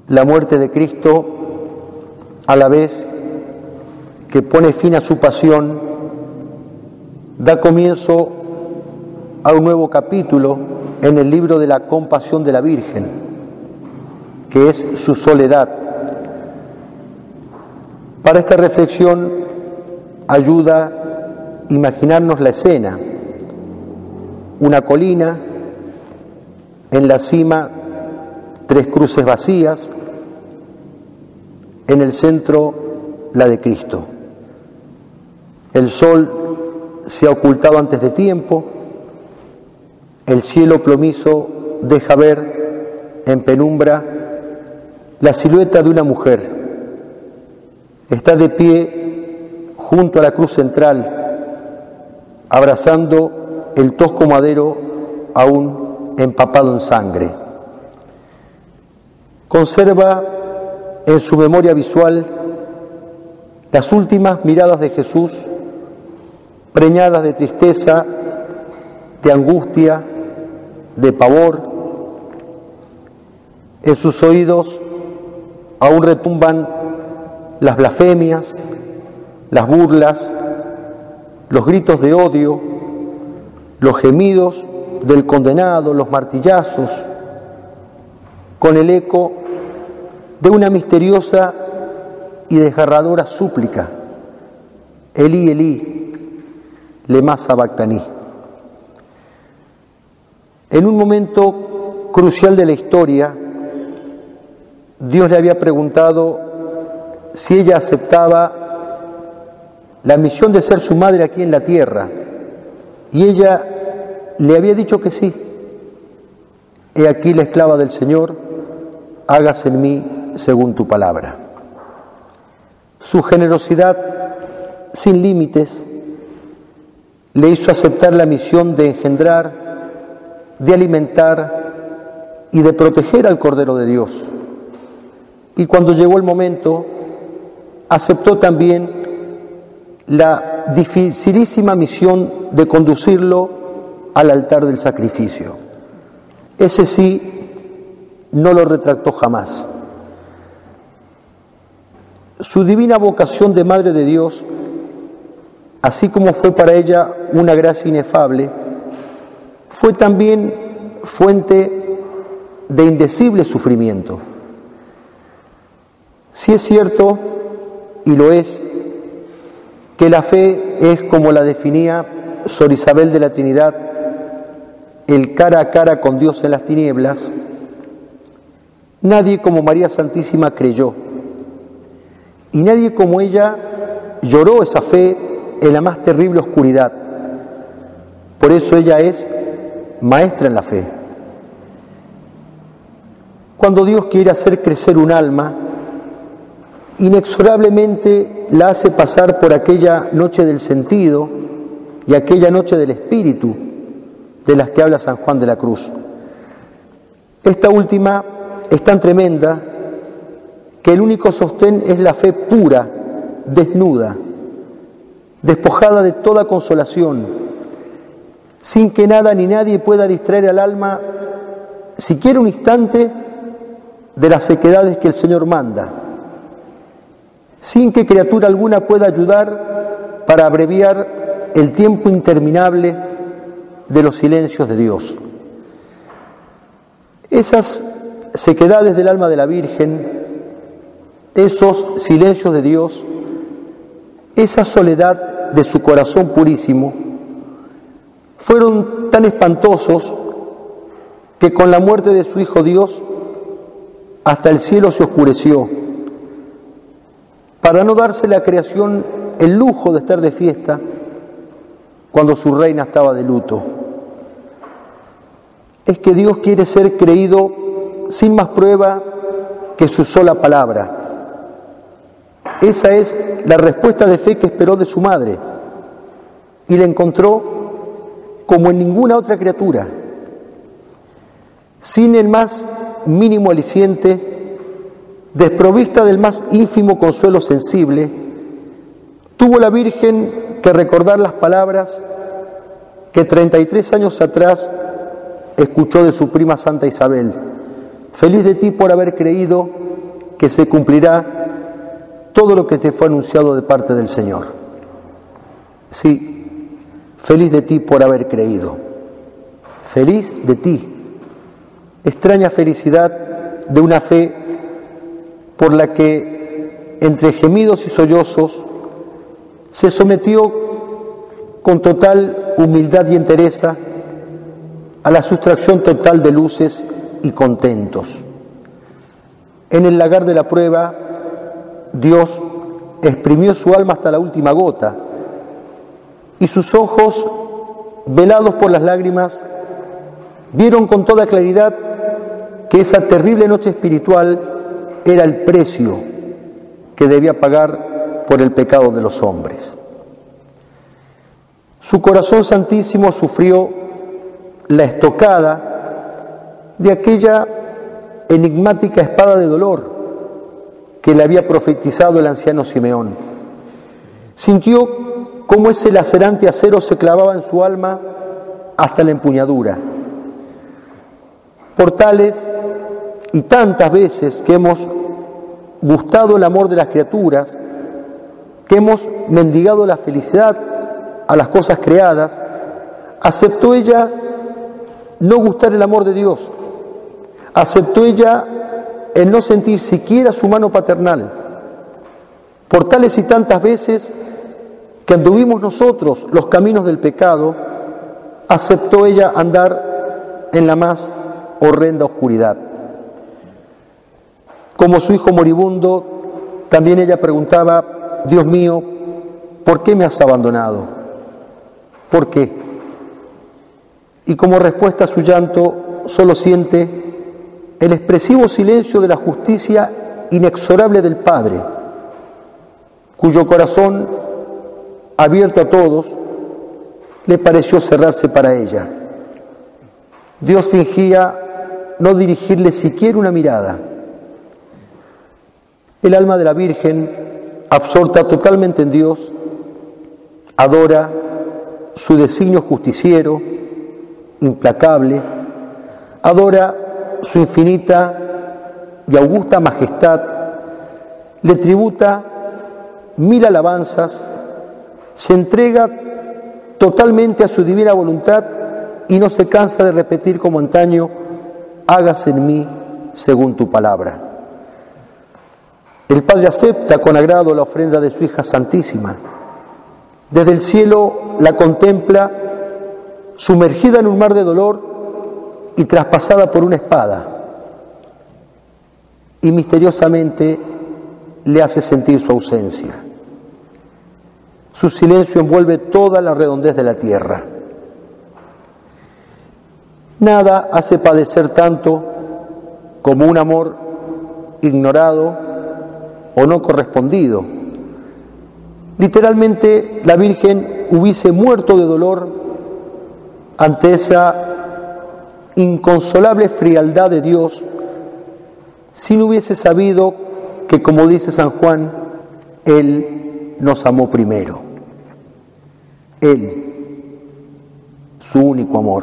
La muerte de Cristo, a la vez que pone fin a su pasión, da comienzo a un nuevo capítulo en el libro de la compasión de la Virgen, que es su soledad. Para esta reflexión ayuda a imaginarnos la escena: una colina, en la cima 3 cruces vacías, en el centro la de Cristo. El sol se ha ocultado antes de tiempo, el cielo plomizo deja ver en penumbra la silueta de una mujer. Está de pie junto a la cruz central, abrazando el tosco madero aún empapado en sangre. Conserva en su memoria visual las últimas miradas de Jesús, preñadas de tristeza, de angustia, de pavor. En sus oídos aún retumban las blasfemias, las burlas, los gritos de odio, los gemidos del condenado, los martillazos, con el eco de una misteriosa y desgarradora súplica: Elí, Elí, lema sabactaní. En un momento crucial de la historia, Dios le había preguntado si ella aceptaba la misión de ser su madre aquí en la tierra, y ella le había dicho que sí. He aquí la esclava del Señor, hágase en mí según tu palabra. Su generosidad sin límites le hizo aceptar la misión de engendrar, de alimentar y de proteger al Cordero de Dios. Y cuando llegó el momento, aceptó también la dificilísima misión de conducirlo al altar del sacrificio. Ese sí no lo retractó jamás. Su divina vocación de Madre de Dios, así como fue para ella una gracia inefable, fue también fuente de indecible sufrimiento. Sí es cierto, y lo es, que la fe es, como la definía Sor Isabel de la Trinidad, el cara a cara con Dios en las tinieblas. Nadie como María Santísima creyó, y nadie como ella lloró esa fe en la más terrible oscuridad. Por eso ella es maestra en la fe. Cuando Dios quiere hacer crecer un alma, inexorablemente la hace pasar por aquella noche del sentido y aquella noche del espíritu de las que habla San Juan de la Cruz. Esta última es tan tremenda que el único sostén es la fe pura, desnuda, despojada de toda consolación, sin que nada ni nadie pueda distraer al alma siquiera un instante de las sequedades que el Señor manda, sin que criatura alguna pueda ayudar para abreviar el tiempo interminable de los silencios de Dios. Esas sequedades del alma de la Virgen, esos silencios de Dios, esa soledad de su corazón purísimo, fueron tan espantosos que con la muerte de su Hijo Dios hasta el cielo se oscureció, para no darse la creación el lujo de estar de fiesta cuando su reina estaba de luto. Es que Dios quiere ser creído sin más prueba que su sola palabra. Esa es la respuesta de fe que esperó de su madre, y la encontró como en ninguna otra criatura. Sin el más mínimo aliciente, desprovista del más ínfimo consuelo sensible, tuvo la Virgen que recordar las palabras que 33 años atrás escuchó de su prima Santa Isabel: feliz de ti por haber creído que se cumplirá todo lo que te fue anunciado de parte del Señor. Sí, feliz de ti por haber creído. Feliz de ti. Extraña felicidad de una fe por la que, entre gemidos y sollozos, se sometió con total humildad y entereza a la sustracción total de luces y contentos. En el lagar de la prueba, Dios exprimió su alma hasta la última gota, y sus ojos, velados por las lágrimas, vieron con toda claridad que esa terrible noche espiritual era el precio que debía pagar por el pecado de los hombres. Su corazón santísimo sufrió la estocada de aquella enigmática espada de dolor que le había profetizado el anciano Simeón. Sintió cómo ese lacerante acero se clavaba en su alma hasta la empuñadura. Por tales y tantas veces que hemos gustado el amor de las criaturas, que hemos mendigado la felicidad a las cosas creadas, aceptó ella no gustar el amor de Dios, aceptó ella el no sentir siquiera su mano paternal. Por tales y tantas veces que anduvimos nosotros los caminos del pecado, aceptó ella andar en la más horrenda oscuridad. Como su hijo moribundo, también ella preguntaba: Dios mío, ¿por qué me has abandonado? ¿Por qué? Y como respuesta a su llanto, solo siente el expresivo silencio de la justicia inexorable del Padre, cuyo corazón, abierto a todos, le pareció cerrarse para ella. Dios fingía no dirigirle siquiera una mirada. El alma de la Virgen, absorta totalmente en Dios, adora su designio justiciero, implacable, adora su infinita y augusta majestad, le tributa 1000 alabanzas, se entrega totalmente a su divina voluntad y no se cansa de repetir como antaño: hágase en mí según tu palabra. El Padre acepta con agrado la ofrenda de su hija santísima. Desde el cielo la contempla sumergida en un mar de dolor y traspasada por una espada, y misteriosamente le hace sentir su ausencia. Su silencio envuelve toda la redondez de la tierra. Nada hace padecer tanto como un amor ignorado o no correspondido. Literalmente, la Virgen hubiese muerto de dolor ante esa inconsolable frialdad de Dios si no hubiese sabido que, como dice San Juan, Él nos amó primero. Él, su único amor.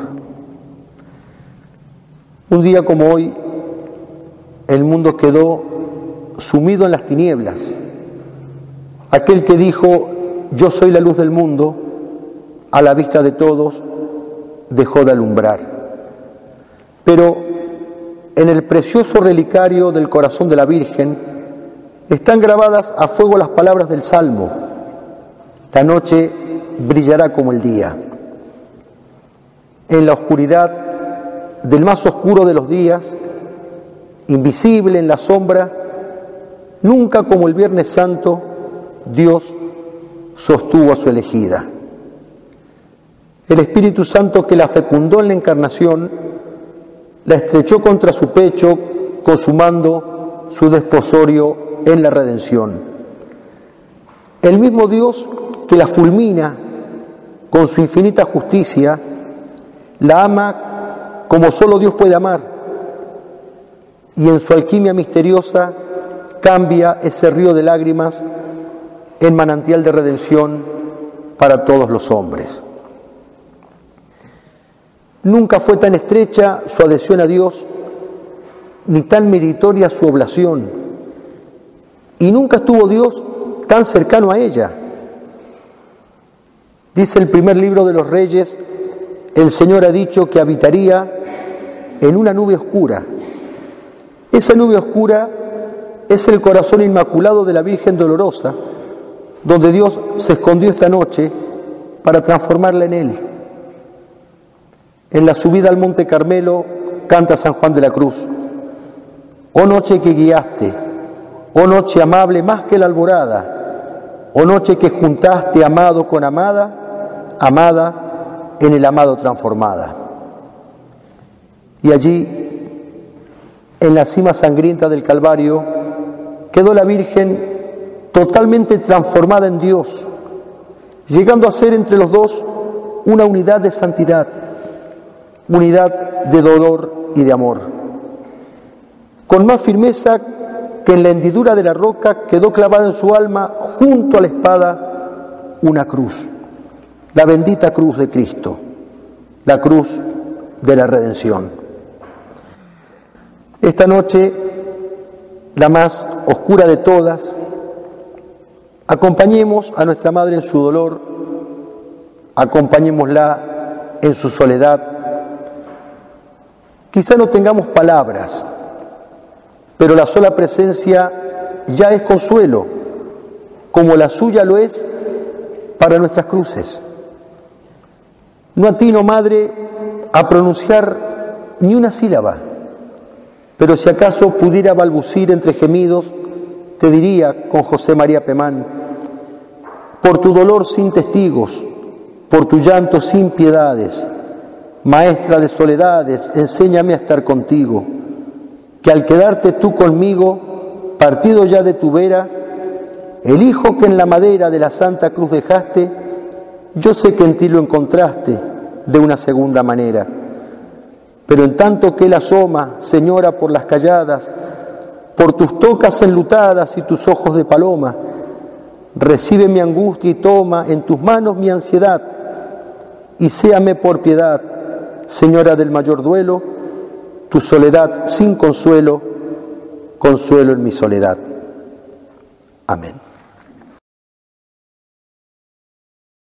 Un día como hoy, el mundo quedó sumido en las tinieblas. Aquel que dijo: yo soy la luz del mundo, a la vista de todos, dejó de alumbrar. Pero en el precioso relicario del corazón de la Virgen están grabadas a fuego las palabras del Salmo: la noche brillará como el día. En la oscuridad del más oscuro de los días, invisible en la sombra, nunca como el Viernes Santo, Dios sostuvo a su elegida. El Espíritu Santo que la fecundó en la Encarnación, la estrechó contra su pecho, consumando su desposorio en la redención. El mismo Dios que la fulmina con su infinita justicia, la ama como solo Dios puede amar, y en su alquimia misteriosa cambia ese río de lágrimas en manantial de redención para todos los hombres. Nunca fue tan estrecha su adhesión a Dios, ni tan meritoria su oblación, y nunca estuvo Dios tan cercano a ella. Dice el primer libro de los Reyes, el Señor ha dicho que habitaría en una nube oscura. Esa nube oscura es el corazón inmaculado de la Virgen Dolorosa, donde Dios se escondió esta noche para transformarla en Él. En la subida al Monte Carmelo canta San Juan de la Cruz: oh noche que guiaste, oh noche amable más que la alborada, oh noche que juntaste amado con amada, amada en el amado transformada. Y allí, en la cima sangrienta del Calvario, quedó la Virgen totalmente transformada en Dios, llegando a ser entre los dos una unidad de santidad, unidad de dolor y de amor. Con más firmeza que en la hendidura de la roca quedó clavada en su alma, junto a la espada, una cruz, la bendita cruz de Cristo, la cruz de la redención. Esta noche, la más oscura de todas, acompañemos a nuestra Madre en su dolor, acompañémosla en su soledad. Quizá no tengamos palabras, pero la sola presencia ya es consuelo, como la suya lo es para nuestras cruces. No atino, Madre, a pronunciar ni una sílaba, pero si acaso pudiera balbucir entre gemidos, te diría con José María Pemán: por tu dolor sin testigos, por tu llanto sin piedades, Maestra de soledades, enséñame a estar contigo, que al quedarte tú conmigo, partido ya de tu vera, el Hijo que en la madera de la Santa Cruz dejaste, yo sé que en ti lo encontraste de una segunda manera. Pero en tanto que Él asoma, Señora, por las calladas, por tus tocas enlutadas y tus ojos de paloma, recibe mi angustia y toma en tus manos mi ansiedad, y séame por piedad, Señora del mayor duelo, tu soledad sin consuelo, consuelo en mi soledad. Amén.